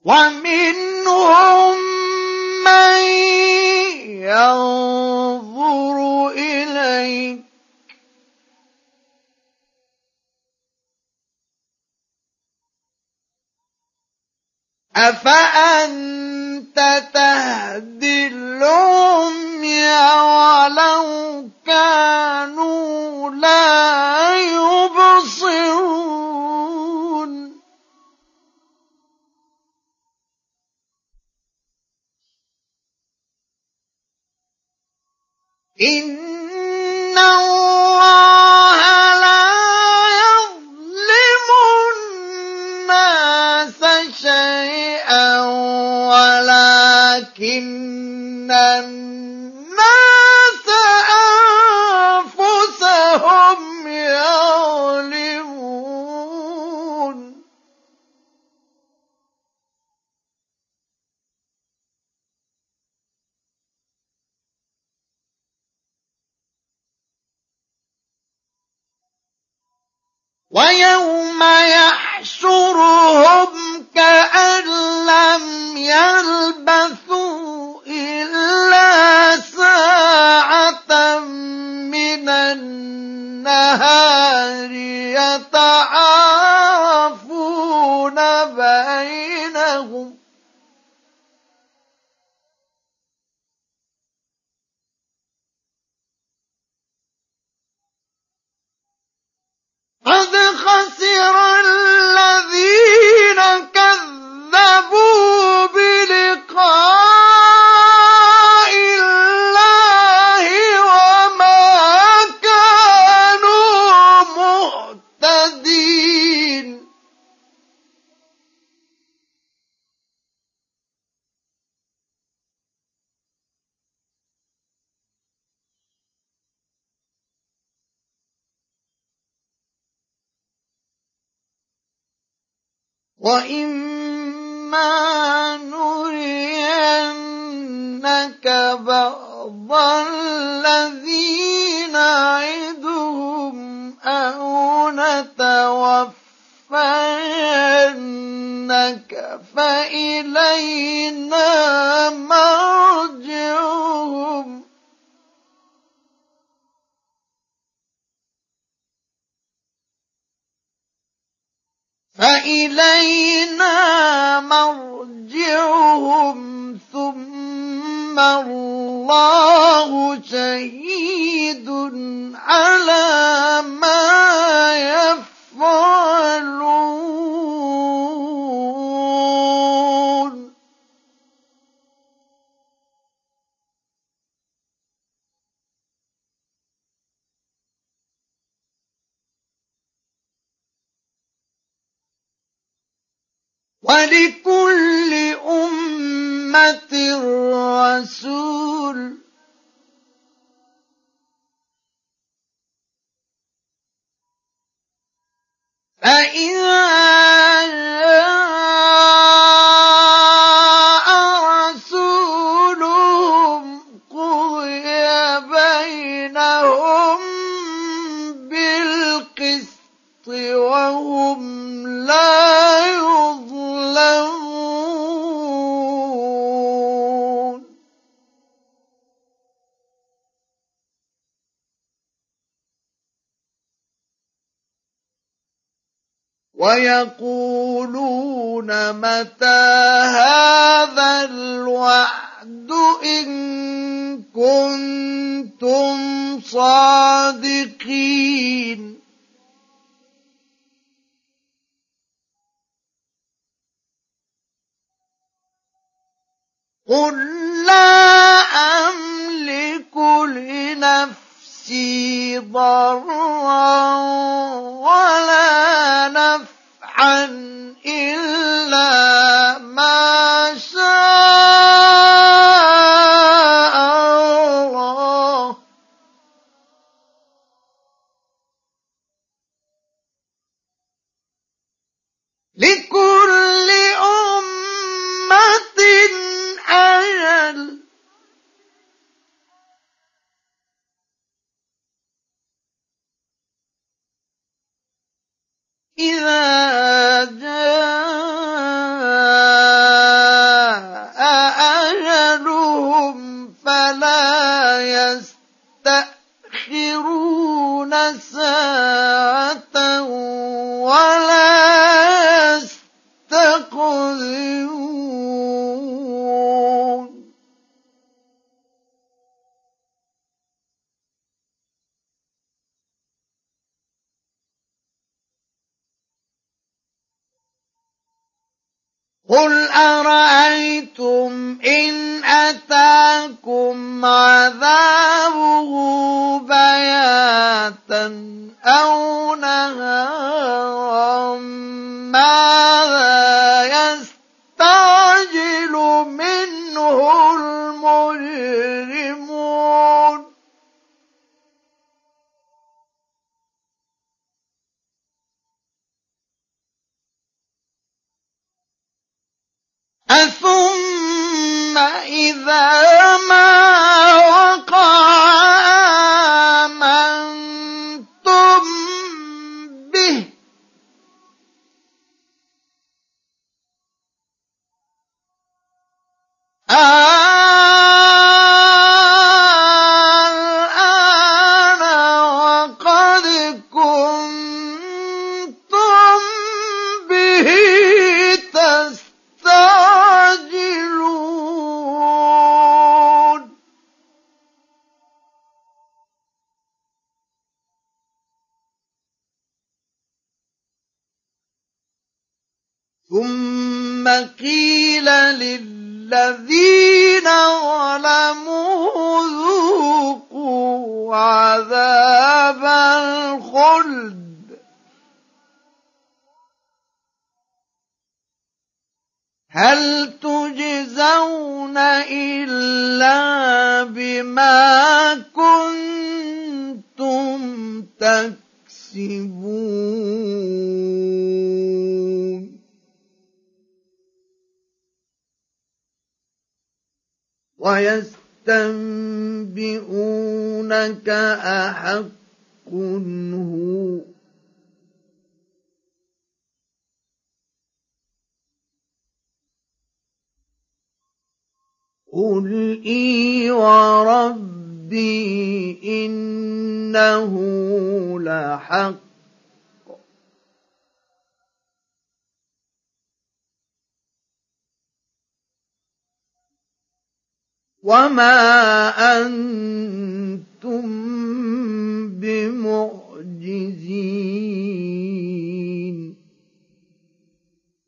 ومنهم من ينظر إليك أفأنت تهدي العمي ولو كانوا لا يبصرون إن الله لا يظلم الناس شيئا ولكن الناس أنفسهم يظلمون ويوم يحشرهم كأن لم يلبثوا إلا ساعة من النهار يتعارفون بينهم قد خسر الذين كذبوا بلقاء الله وما كانوا مهتدين وَإِمَّا نُرِيَنَّكَ بَعْضَ الَّذِي نَعِدُهُمْ أَوْ نَتَوَفَّيَنَّكَ فَإِلَيْنَا مَرْجِعُهُمْ ثُمَّ اللَّهُ شَهِيدٌ عَلَى مَا يَفْعَلُونَ وَلِكُلِّ أُمَّةٍ رَّسُولٌ ۖ فَإِذَا جَاءَ رَسُولُهُمْ قُضِيَ بَيْنَهُم بِالْقِسْطِ وَهُمْ لَا يُظْلَمُونَ وَيَقُولُونَ مَتَىٰ هَٰذَا الْوَعْدُ إِن كُنتُمْ صَادِقِينَ قُل لَّا أَمْلِكُ لِنَفْسِي ضَرًّا وَلَا نَفْعًا إِلَّا مَا شَاءَ اللَّهُ ۗ لِكُلِّ أُمَّةٍ أَجَلٌ ۖ إِذَا جَاءَ قل أرأيتم إن أتاكم عذابه بياتا أو نهارا ماذا يستعجل منه المجرمون أثم إذا ما وقع آمنتم به الآن وقد كنتم به تستعجلون ثم قيل للذين ظلموا ذوقوا عذاب الخلد هل تجزون إلا بما كنتم تكسبون ويستنبئونك أحق هو قل إي وربي إنه لحق وما أنتم بمعجزين